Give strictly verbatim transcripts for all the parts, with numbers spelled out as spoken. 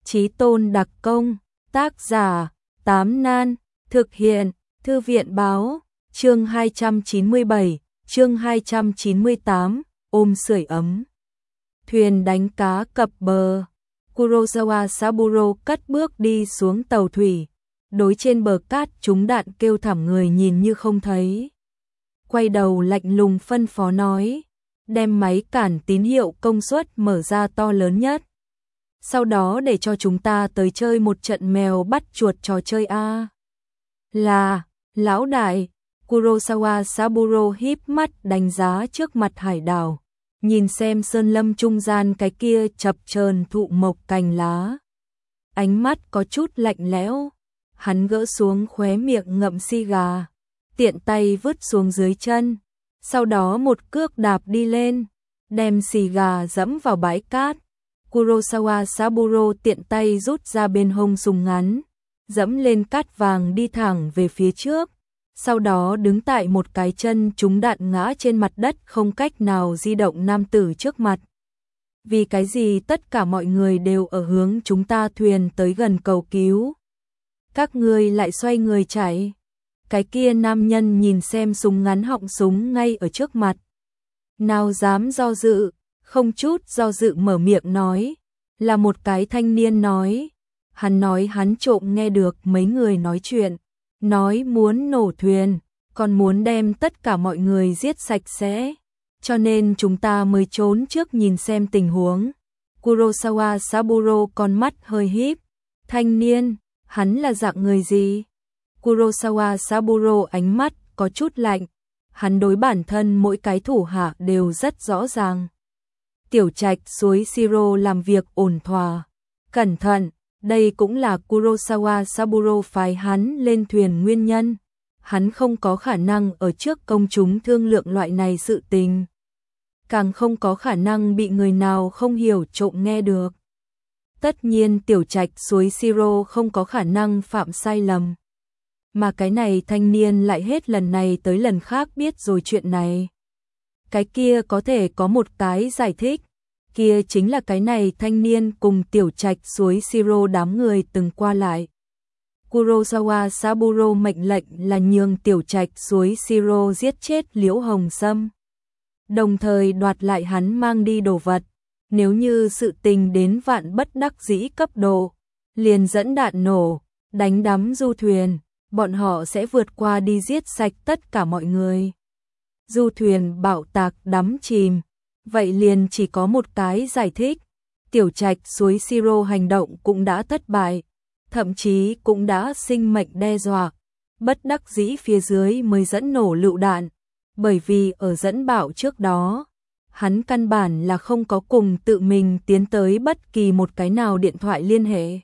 Chí tôn đặc công, tác giả, Tám Nan, thực hiện, Thư viện báo, chương hai trăm chín mươi bảy, chương hai trăm chín mươi tám, ôm sưởi ấm. Thuyền đánh cá cập bờ, Kurosawa Saburo cất bước đi xuống tàu thủy, đối trên bờ cát trúng đạn kêu thảm người nhìn như không thấy. Quay đầu lạnh lùng phân phó nói, đem máy cản tín hiệu công suất mở ra to lớn nhất. Sau đó để cho chúng ta tới chơi một trận mèo bắt chuột trò chơi a. Là, lão đại, Kurosawa Saburo híp mắt đánh giá trước mặt hải đảo, nhìn xem sơn lâm trung gian cái kia chập chờn thụ mộc cành lá. Ánh mắt có chút lạnh lẽo, hắn gỡ xuống khóe miệng ngậm xì gà, tiện tay vứt xuống dưới chân, sau đó một cước đạp đi lên, đem xì gà dẫm vào bãi cát. Kurosawa Saburo tiện tay rút ra bên hông súng ngắn, dẫm lên cát vàng đi thẳng về phía trước, sau đó đứng tại một cái chân trúng đạn ngã trên mặt đất không cách nào di động nam tử trước mặt. Vì cái gì tất cả mọi người đều ở hướng chúng ta thuyền tới gần cầu cứu? Các ngươi lại xoay người chạy. Cái kia nam nhân nhìn xem súng ngắn họng súng ngay ở trước mặt. Nào dám do dự, không chút do dự mở miệng nói, là một cái thanh niên nói. Hắn nói hắn trộm nghe được mấy người nói chuyện, nói muốn nổ thuyền, còn muốn đem tất cả mọi người giết sạch sẽ, cho nên chúng ta mới trốn trước nhìn xem tình huống. Kurosawa Saburo con mắt hơi híp, thanh niên, hắn là dạng người gì? Kurosawa Saburo ánh mắt có chút lạnh, hắn đối bản thân mỗi cái thủ hạ đều rất rõ ràng. Tiểu trạch suối Shiro làm việc ổn thỏa, cẩn thận, đây cũng là Kurosawa Saburo phái hắn lên thuyền nguyên nhân. Hắn không có khả năng ở trước công chúng thương lượng loại này sự tình, càng không có khả năng bị người nào không hiểu trộm nghe được. Tất nhiên tiểu trạch suối Shiro không có khả năng phạm sai lầm, mà cái này thanh niên lại hết lần này tới lần khác biết rồi chuyện này. Cái kia có thể có một cái giải thích, kia chính là cái này thanh niên cùng tiểu trạch suối Shiro đám người từng qua lại. Kurosawa Saburo mệnh lệnh là nhường tiểu trạch suối Shiro giết chết Liễu Hồng Sâm, đồng thời đoạt lại hắn mang đi đồ vật. Nếu như sự tình đến vạn bất đắc dĩ cấp độ, liền dẫn đạn nổ, đánh đắm du thuyền, bọn họ sẽ vượt qua đi giết sạch tất cả mọi người. Du thuyền bạo tạc đắm chìm, vậy liền chỉ có một cái giải thích, tiểu trạch suối Shiro hành động cũng đã thất bại, thậm chí cũng đã sinh mệnh đe dọa, bất đắc dĩ phía dưới mới dẫn nổ lựu đạn, bởi vì ở dẫn bạo trước đó, hắn căn bản là không có cùng tự mình tiến tới bất kỳ một cái nào điện thoại liên hệ.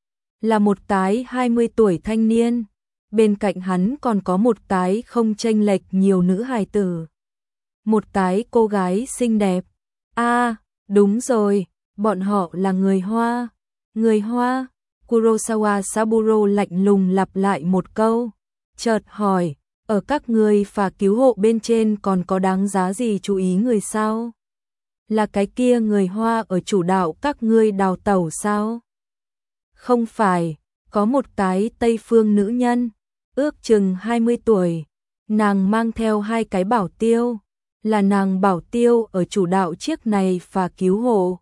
Là một cái hai mươi tuổi thanh niên, bên cạnh hắn còn có một cái không chênh lệch nhiều nữ hài tử. Một cái cô gái xinh đẹp. A, à, đúng rồi, bọn họ là người Hoa. Người Hoa? Kurosawa Saburo lạnh lùng lặp lại một câu, chợt hỏi, ở các ngươi phà cứu hộ bên trên còn có đáng giá gì chú ý người sao? Là cái kia người Hoa ở chủ đạo các ngươi đào tẩu sao? Không phải, có một cái Tây phương nữ nhân, ước chừng hai mươi tuổi, nàng mang theo hai cái bảo tiêu, là nàng bảo tiêu ở chủ đạo chiếc này phà cứu hộ.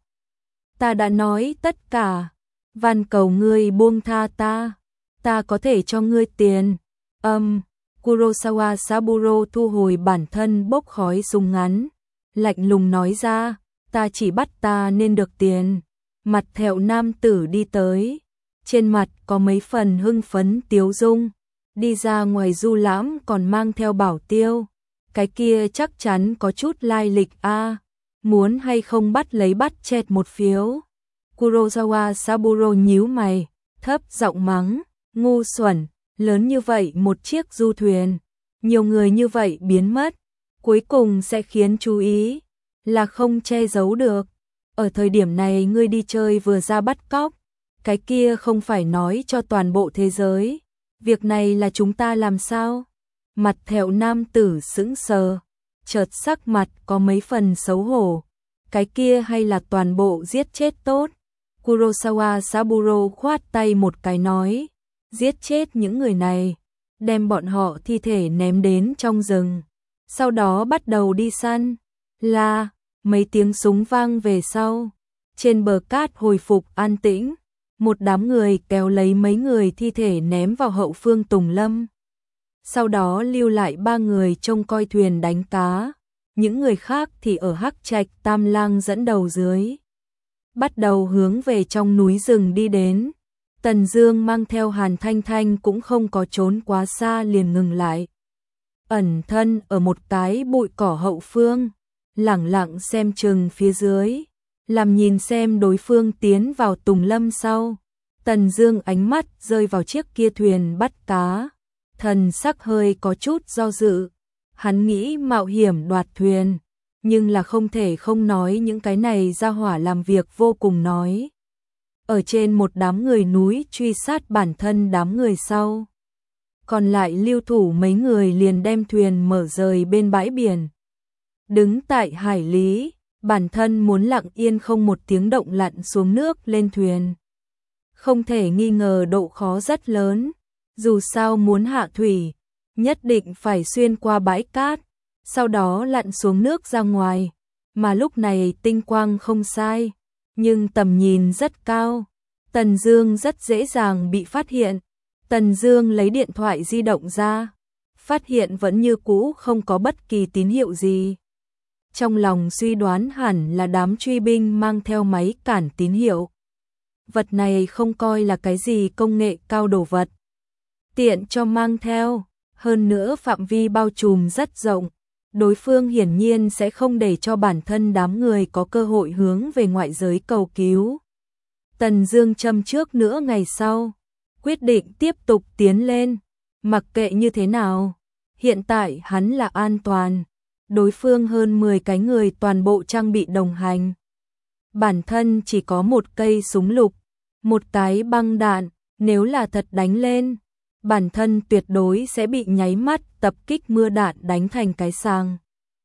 Ta đã nói tất cả, van cầu ngươi buông tha ta, ta có thể cho ngươi tiền. Âm, um, Kurosawa Saburo thu hồi bản thân bốc khói súng ngắn, lạnh lùng nói ra, ta chỉ bắt ta nên được tiền. Mặt thẹo nam tử đi tới, trên mặt có mấy phần hưng phấn tiếu dung, đi ra ngoài du lãm còn mang theo bảo tiêu, cái kia chắc chắn có chút lai lịch a, à, muốn hay không bắt lấy bắt chẹt một phiếu. Kurosawa Saburo nhíu mày, thấp giọng mắng, ngu xuẩn, lớn như vậy một chiếc du thuyền, nhiều người như vậy biến mất, cuối cùng sẽ khiến chú ý, là không che giấu được. Ở thời điểm này ngươi đi chơi vừa ra bắt cóc, cái kia không phải nói cho toàn bộ thế giới, việc này là chúng ta làm sao? Mặt thẹo nam tử sững sờ, chợt sắc mặt có mấy phần xấu hổ, cái kia hay là toàn bộ giết chết tốt. Kurosawa Saburo khoát tay một cái nói, giết chết những người này, đem bọn họ thi thể ném đến trong rừng, sau đó bắt đầu đi săn. Là, mấy tiếng súng vang về sau, trên bờ cát hồi phục an tĩnh, một đám người kéo lấy mấy người thi thể ném vào hậu phương Tùng Lâm. Sau đó lưu lại ba người trông coi thuyền đánh cá, những người khác thì ở Hắc Trạch Tam Lang dẫn đầu dưới. Bắt đầu hướng về trong núi rừng đi đến. Tần Dương mang theo Hàn Thanh Thanh cũng không có trốn quá xa liền ngừng lại. Ẩn thân ở một cái bụi cỏ hậu phương, lẳng lặng xem chừng phía dưới, làm nhìn xem đối phương tiến vào Tùng Lâm sau. Tần Dương ánh mắt rơi vào chiếc kia thuyền bắt cá, thần sắc hơi có chút do dự. Hắn nghĩ mạo hiểm đoạt thuyền, nhưng là không thể không nói những cái này ra hỏa làm việc vô cùng nói. Ở trên một đám người núi truy sát bản thân đám người sau. Còn lại lưu thủ mấy người liền đem thuyền mở rời bên bãi biển. Đứng tại hải lý, bản thân muốn lặng yên không một tiếng động lặn xuống nước lên thuyền. Không thể nghi ngờ độ khó rất lớn, dù sao muốn hạ thủy, nhất định phải xuyên qua bãi cát, sau đó lặn xuống nước ra ngoài, mà lúc này tinh quang không sai, nhưng tầm nhìn rất cao, Tần Dương rất dễ dàng bị phát hiện. Tần Dương lấy điện thoại di động ra, phát hiện vẫn như cũ không có bất kỳ tín hiệu gì. Trong lòng suy đoán hẳn là đám truy binh mang theo máy cản tín hiệu. Vật này không coi là cái gì công nghệ cao đồ vật, tiện cho mang theo, hơn nữa phạm vi bao trùm rất rộng, đối phương hiển nhiên sẽ không để cho bản thân đám người có cơ hội hướng về ngoại giới cầu cứu. Tần Dương châm trước nữa ngày sau, quyết định tiếp tục tiến lên, mặc kệ như thế nào, hiện tại hắn là an toàn, đối phương hơn mười cái người toàn bộ trang bị đồng hành. Bản thân chỉ có một cây súng lục, một cái băng đạn, nếu là thật đánh lên, bản thân tuyệt đối sẽ bị nháy mắt tập kích mưa đạn đánh thành cái sàng.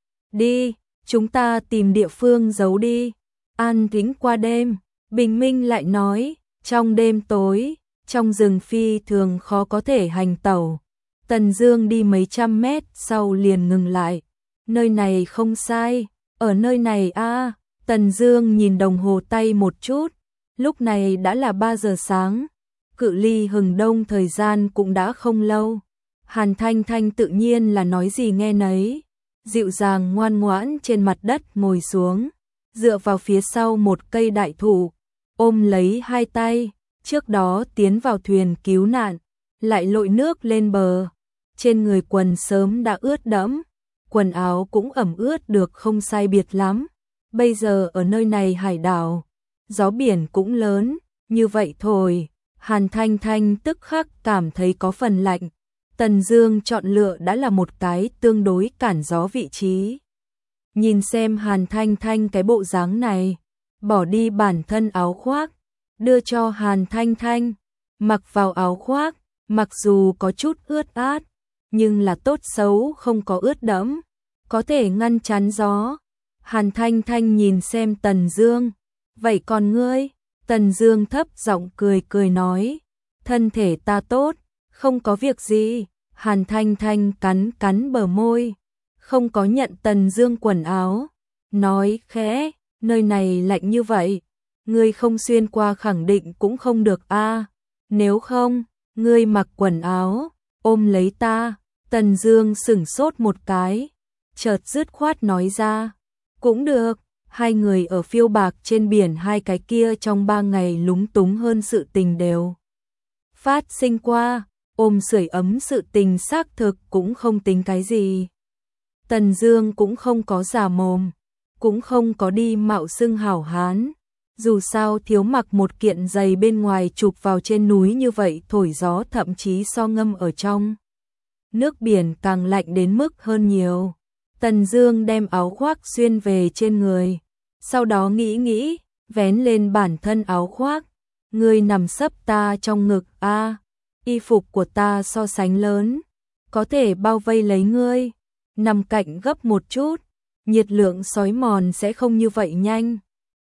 Đi, chúng ta tìm địa phương giấu đi. An tĩnh qua đêm, bình minh lại nói, trong đêm tối, trong rừng phi thường khó có thể hành tẩu. Tần Dương đi mấy trăm mét sau liền ngừng lại. Nơi này không sai, ở nơi này a. À. Tần Dương nhìn đồng hồ tay một chút, lúc này đã là ba giờ sáng, cự ly hừng đông thời gian cũng đã không lâu. Hàn Thanh Thanh tự nhiên là nói gì nghe nấy, dịu dàng ngoan ngoãn trên mặt đất ngồi xuống, dựa vào phía sau một cây đại thụ, ôm lấy hai tay, trước đó tiến vào thuyền cứu nạn, lại lội nước lên bờ, trên người quần sớm đã ướt đẫm, quần áo cũng ẩm ướt được không sai biệt lắm. Bây giờ ở nơi này hải đảo, gió biển cũng lớn, như vậy thôi, Hàn Thanh Thanh tức khắc cảm thấy có phần lạnh. Tần Dương chọn lựa đã là một cái tương đối cản gió vị trí. Nhìn xem Hàn Thanh Thanh cái bộ dáng này, bỏ đi bản thân áo khoác, đưa cho Hàn Thanh Thanh, mặc vào áo khoác, mặc dù có chút ướt át, nhưng là tốt xấu không có ướt đẫm, có thể ngăn chắn gió. Hàn Thanh Thanh nhìn xem Tần Dương, vậy còn ngươi? Tần Dương thấp giọng cười cười nói, thân thể ta tốt, không có việc gì. Hàn Thanh Thanh cắn cắn bờ môi, không có nhận Tần Dương quần áo, nói khẽ, nơi này lạnh như vậy, ngươi không xuyên qua khẳng định cũng không được a. Nếu không, ngươi mặc quần áo, ôm lấy ta. Tần Dương sững sốt một cái, chợt dứt khoát nói ra, cũng được. Hai người ở phiêu bạc trên biển hai cái kia trong ba ngày lúng túng hơn sự tình đều phát sinh qua, ôm sưởi ấm sự tình xác thực cũng không tính cái gì. Tần Dương cũng không có giả mồm, cũng không có đi mạo xưng hảo hán, dù sao thiếu mặc một kiện giày bên ngoài chụp vào trên núi như vậy thổi gió thậm chí so ngâm ở trong nước biển càng lạnh đến mức hơn nhiều. Tần Dương đem áo khoác xuyên về trên người, sau đó nghĩ nghĩ, vén lên bản thân áo khoác, ngươi nằm sấp ta trong ngực a, à, y phục của ta so sánh lớn, có thể bao vây lấy ngươi, nằm cạnh gấp một chút, nhiệt lượng xói mòn sẽ không như vậy nhanh.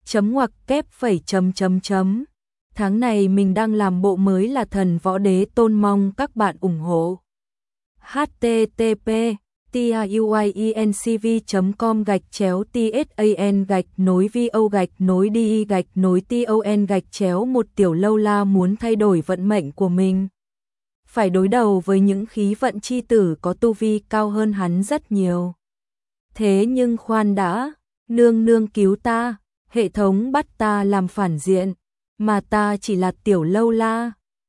chấm ngoặc kép phẩy chấm chấm chấm. Tháng này mình đang làm bộ mới là Thần Võ Đế Tôn, mong các bạn ủng hộ. h t t p tuiencv chấm com gạch chéo tsan gạch nối vo gạch nối đi gạch nối ton gạch chéo một Tiểu Lâu La muốn thay đổi vận mệnh của mình. Phải đối đầu với những khí vận chi tử có tu vi cao hơn hắn rất nhiều. Thế nhưng khoan đã, nương nương cứu ta, hệ thống bắt ta làm phản diện, mà ta chỉ là Tiểu Lâu La.